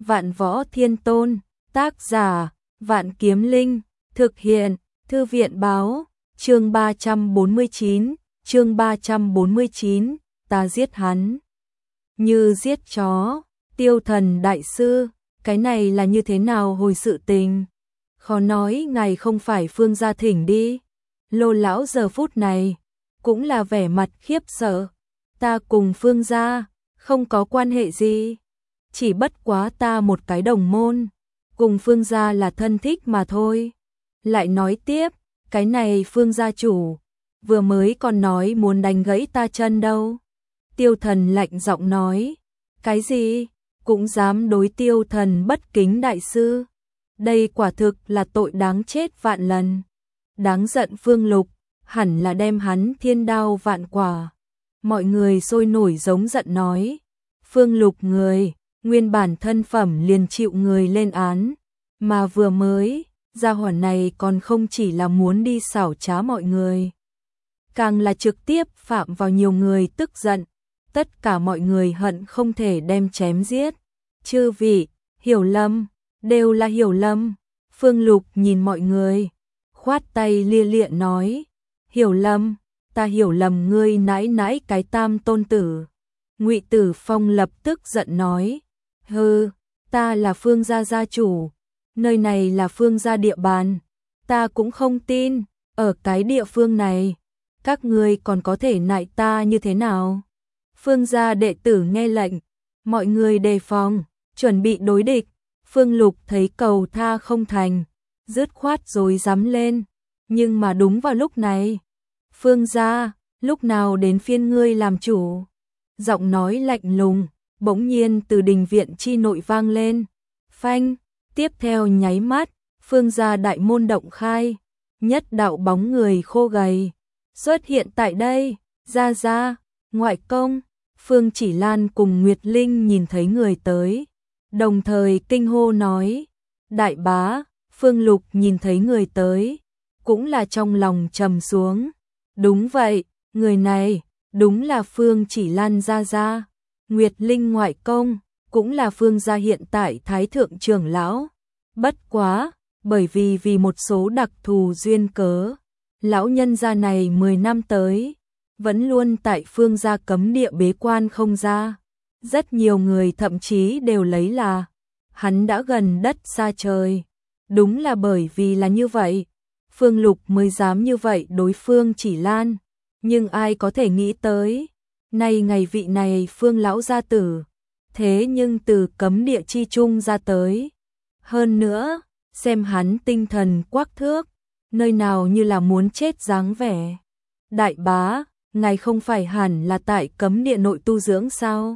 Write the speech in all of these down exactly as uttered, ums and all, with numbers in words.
Vạn Võ Thiên Tôn, tác giả, Vạn Kiếm Linh, thực hiện, Thư viện báo, chương ba trăm bốn mươi chín, chương ba trăm bốn mươi chín, ta giết hắn. Như giết chó, Tiêu Thần đại sư, cái này là như thế nào hồi sự tình? Khó nói ngài không phải Phương gia thỉnh đi. Lô lão giờ phút này, cũng là vẻ mặt khiếp sợ. Ta cùng Phương gia, không có quan hệ gì. Chỉ bất quá ta một cái đồng môn, cùng Phương gia là thân thích mà thôi. Lại nói tiếp, cái này Phương gia chủ, vừa mới còn nói muốn đánh gãy ta chân đâu. Tiêu Thần lạnh giọng nói, cái gì, cũng dám đối Tiêu Thần bất kính đại sư. Đây quả thực là tội đáng chết vạn lần. Đáng giận Phương Lục, hẳn là đem hắn thiên đao vạn quả. Mọi người sôi nổi giống giận nói, Phương Lục người, nguyên bản thân phẩm liền chịu người lên án, mà vừa mới, gia hỏa này còn không chỉ là muốn đi xảo trá mọi người, càng là trực tiếp phạm vào nhiều người tức giận, tất cả mọi người hận không thể đem chém giết. Chư vị, hiểu lầm, đều là hiểu lầm. Phương Lục nhìn mọi người, khoát tay lia lịa nói, hiểu lầm, ta hiểu lầm ngươi nãi nãi cái tam tôn tử. Ngụy Tử Phong lập tức giận nói, hừ, ta là Phương gia gia chủ, nơi này là Phương gia địa bàn, ta cũng không tin, ở cái địa phương này, các ngươi còn có thể nại ta như thế nào? Phương gia đệ tử nghe lệnh, mọi người đề phòng, chuẩn bị đối địch. Phương Lục thấy cầu tha không thành, dứt khoát rồi dám lên, nhưng mà đúng vào lúc này, Phương gia, lúc nào đến phiên ngươi làm chủ? Giọng nói lạnh lùng, bỗng nhiên từ đình viện chi nội vang lên. Phanh, tiếp theo nháy mắt, Phương gia đại môn động khai, nhất đạo bóng người khô gầy xuất hiện tại đây. Gia gia, ngoại công. Phương Chỉ Lan cùng Nguyệt Linh nhìn thấy người tới, đồng thời kinh hô nói, đại bá. Phương Lục nhìn thấy người tới, cũng là trong lòng trầm xuống. Đúng vậy, người này, đúng là Phương Chỉ Lan gia gia. Nguyệt Linh ngoại công, cũng là Phương gia hiện tại thái thượng trưởng lão. Bất quá, bởi vì vì một số đặc thù duyên cớ, lão nhân gia này mười năm tới, vẫn luôn tại Phương gia cấm địa bế quan không ra. Rất nhiều người thậm chí đều lấy là hắn đã gần đất xa trời. Đúng là bởi vì là như vậy, Phương Lục mới dám như vậy đối Phương Chỉ Lan. Nhưng ai có thể nghĩ tới, nay ngày vị này Phương lão gia tử, thế nhưng từ cấm địa chi trung ra tới. Hơn nữa, xem hắn tinh thần quắc thước, nơi nào như là muốn chết dáng vẻ. Đại bá, ngài không phải hẳn là tại cấm địa nội tu dưỡng sao?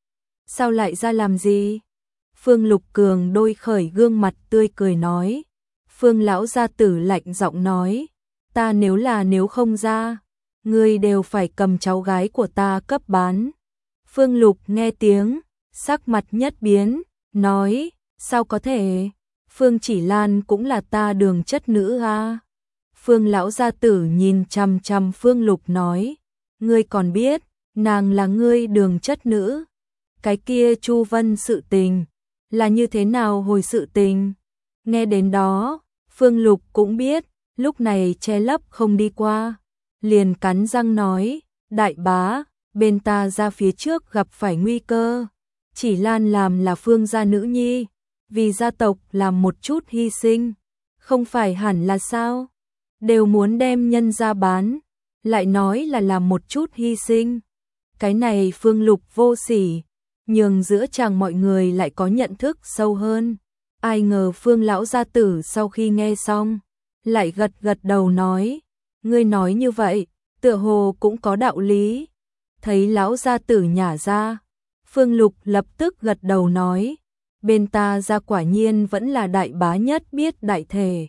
Sao lại ra làm gì? Phương Lục Cường đôi khởi gương mặt tươi cười nói. Phương lão gia tử lạnh giọng nói, ta nếu là nếu không ra, ngươi đều phải cầm cháu gái của ta cấp bán. Phương Lục nghe tiếng, sắc mặt nhất biến, nói, sao có thể? Phương Chỉ Lan cũng là ta đường chất nữ à? Phương lão gia tử nhìn chằm chằm Phương Lục nói, ngươi còn biết, nàng là ngươi đường chất nữ. Cái kia Chu Vân sự tình, là như thế nào hồi sự tình? Nghe đến đó, Phương Lục cũng biết, lúc này che lấp không đi qua. Liền cắn răng nói, đại bá, bên ta ra phía trước gặp phải nguy cơ. Chỉ Lan làm là Phương gia nữ nhi, vì gia tộc làm một chút hy sinh, không phải hẳn là sao? Đều muốn đem nhân ra bán, lại nói là làm một chút hy sinh. Cái này Phương Lục vô sỉ, nhường giữa chàng mọi người lại có nhận thức sâu hơn. Ai ngờ Phương lão gia tử sau khi nghe xong, lại gật gật đầu nói, ngươi nói như vậy, tựa hồ cũng có đạo lý. Thấy lão gia tử nhả ra, Phương Lục lập tức gật đầu nói, bên ta gia quả nhiên vẫn là đại bá nhất biết đại thể,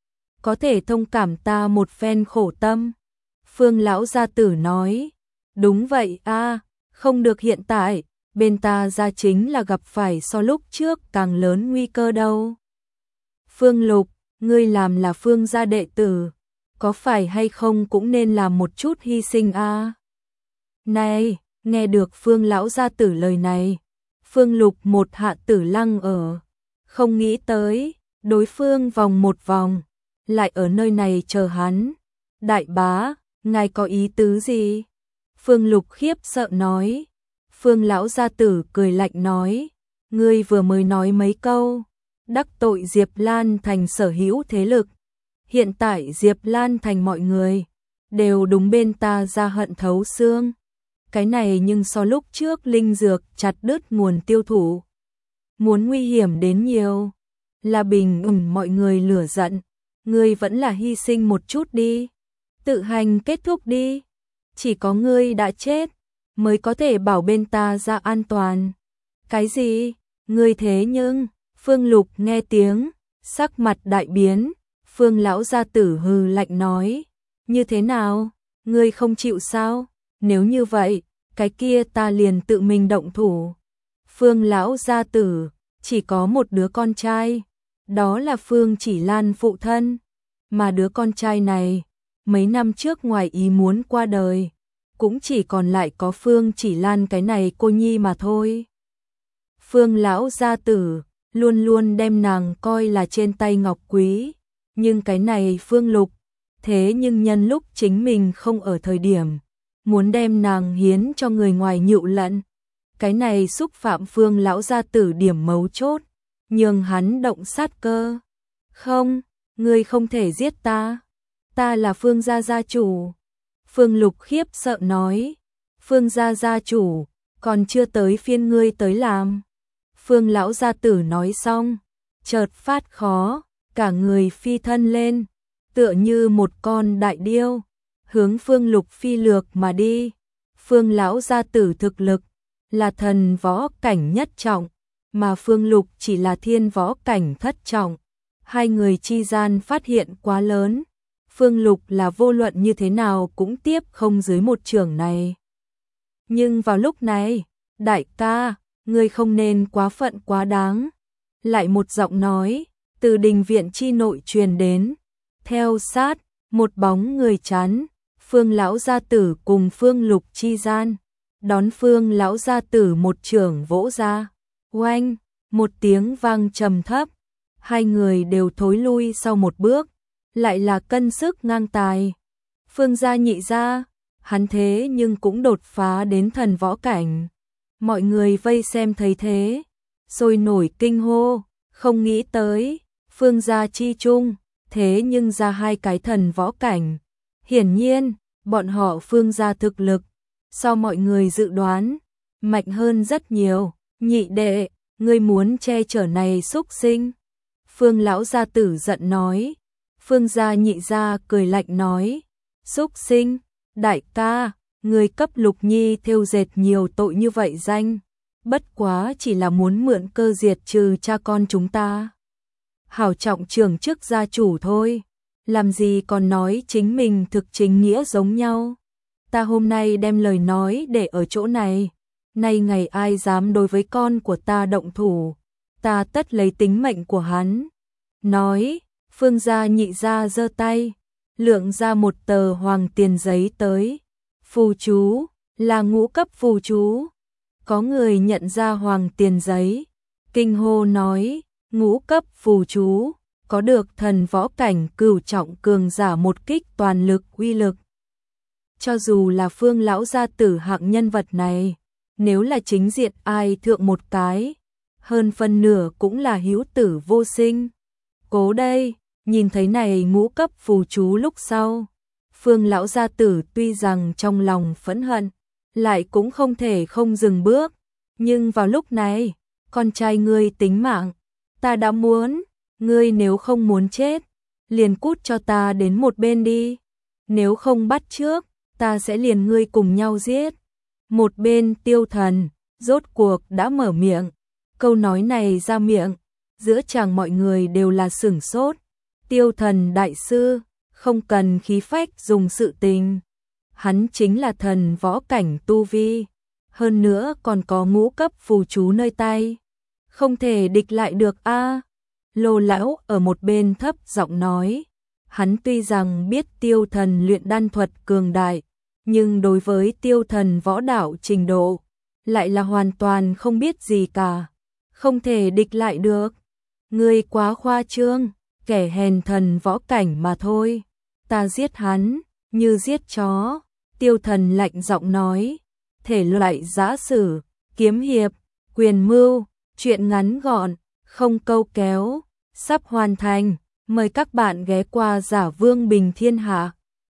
có thể thông cảm ta một phen khổ tâm. Phương lão gia tử nói, đúng vậy a, không được hiện tại, bên ta gia chính là gặp phải so lúc trước càng lớn nguy cơ đâu. Phương Lục, ngươi làm là Phương gia đệ tử, có phải hay không cũng nên làm một chút hy sinh a? Này, nghe được Phương lão gia tử lời này, Phương Lục một hạ tử lăng ở, không nghĩ tới, đối phương vòng một vòng, lại ở nơi này chờ hắn. Đại bá, ngài có ý tứ gì? Phương Lục khiếp sợ nói. Phương lão gia tử cười lạnh nói, ngươi vừa mới nói mấy câu, đắc tội Diệp Lan Thành sở hữu thế lực. Hiện tại Diệp Lan Thành mọi người đều đúng bên ta ra hận thấu xương. Cái này nhưng so lúc trước linh dược chặt đứt nguồn tiêu thụ, muốn nguy hiểm đến nhiều. Là bình ủng mọi người lửa giận, ngươi vẫn là hy sinh một chút đi, tự hành kết thúc đi. Chỉ có ngươi đã chết mới có thể bảo bên ta ra an toàn. Cái gì? Ngươi thế nhưng, Phương Lục nghe tiếng, sắc mặt đại biến. Phương lão gia tử hừ lạnh nói, như thế nào? Ngươi không chịu sao? Nếu như vậy, cái kia ta liền tự mình động thủ. Phương lão gia tử chỉ có một đứa con trai, đó là Phương Chỉ Lan phụ thân, mà đứa con trai này mấy năm trước ngoài ý muốn qua đời, cũng chỉ còn lại có Phương Chỉ Lan cái này cô nhi mà thôi. Phương lão gia tử luôn luôn đem nàng coi là trên tay ngọc quý, nhưng cái này Phương Lục, thế nhưng nhân lúc chính mình không ở thời điểm, muốn đem nàng hiến cho người ngoài nhựu lận. Cái này xúc phạm Phương lão gia tử điểm mấu chốt, nhưng hắn động sát cơ. Không, ngươi không thể giết ta, ta là Phương gia gia chủ. Phương Lục khiếp sợ nói, Phương gia gia chủ, còn chưa tới phiên ngươi tới làm. Phương lão gia tử nói xong, chợt phát khó, cả người phi thân lên, tựa như một con đại điêu, hướng Phương Lục phi lược mà đi. Phương lão gia tử thực lực là thần võ cảnh nhất trọng, mà Phương Lục chỉ là thiên võ cảnh thất trọng. Hai người chi gian phát hiện quá lớn, Phương Lục là vô luận như thế nào cũng tiếp không dưới một chưởng này. Nhưng vào lúc này, đại ca, ngươi không nên quá phận quá đáng. Lại một giọng nói, từ đình viện chi nội truyền đến, theo sát, một bóng người chắn, Phương lão gia tử cùng Phương Lục chi gian. Đón Phương lão gia tử một chưởng vỗ ra, oanh, một tiếng vang trầm thấp, hai người đều thối lui sau một bước, lại là cân sức ngang tài. Phương gia nhị gia, hắn thế nhưng cũng đột phá đến thần võ cảnh. Mọi người vây xem thấy thế, sôi nổi kinh hô, không nghĩ tới, Phương gia chi chung, thế nhưng ra hai cái thần võ cảnh. Hiển nhiên, bọn họ Phương gia thực lực, so mọi người dự đoán, mạnh hơn rất nhiều. Nhị đệ, ngươi muốn che chở này xúc sinh. Phương lão gia tử giận nói. Phương gia nhị gia cười lạnh nói, xúc sinh, đại ca, ngươi cấp Lục Nhi thêu dệt nhiều tội như vậy danh, bất quá chỉ là muốn mượn cơ diệt trừ cha con chúng ta. Hảo trọng trưởng chức gia chủ thôi, làm gì còn nói chính mình thực chính nghĩa giống nhau. Ta hôm nay đem lời nói để ở chỗ này, nay ngày ai dám đối với con của ta động thủ, ta tất lấy tính mệnh của hắn. Nói, Phương gia nhị gia giơ tay, lượng ra một tờ hoàng tiền giấy tới. Phù chú, là ngũ cấp phù chú. Có người nhận ra hoàng tiền giấy, kinh hô nói, ngũ cấp phù chú, có được thần võ cảnh cửu trọng cường giả một kích toàn lực uy lực. Cho dù là Phương lão gia tử hạng nhân vật này, nếu là chính diện ai thượng một cái, hơn phân nửa cũng là hữu tử vô sinh. Cố đây, nhìn thấy này ngũ cấp phù chú lúc sau, Phương lão gia tử tuy rằng trong lòng phẫn hận, lại cũng không thể không dừng bước. Nhưng vào lúc này, con trai ngươi tính mạng, ta đã muốn, ngươi nếu không muốn chết, liền cút cho ta đến một bên đi. Nếu không bắt trước, ta sẽ liền ngươi cùng nhau giết. Một bên Tiêu Thần, rốt cuộc đã mở miệng. Câu nói này ra miệng, giữa chàng mọi người đều là sửng sốt. Tiêu Thần đại sư, không cần khí phách dùng sự tình. Hắn chính là thần võ cảnh tu vi, hơn nữa còn có ngũ cấp phù chú nơi tay. Không thể địch lại được a. À. Lô lão ở một bên thấp giọng nói, hắn tuy rằng biết Tiêu Thần luyện đan thuật cường đại, nhưng đối với Tiêu Thần võ đạo trình độ, lại là hoàn toàn không biết gì cả, không thể địch lại được. Ngươi quá khoa trương, kẻ hèn thần võ cảnh mà thôi. Ta giết hắn, như giết chó. Tiêu Thần lạnh giọng nói, thể loại giã sử, kiếm hiệp, quyền mưu, truyện ngắn gọn, không câu kéo, sắp hoàn thành. Mời các bạn ghé qua Giả Vương Bình Thiên Hạ.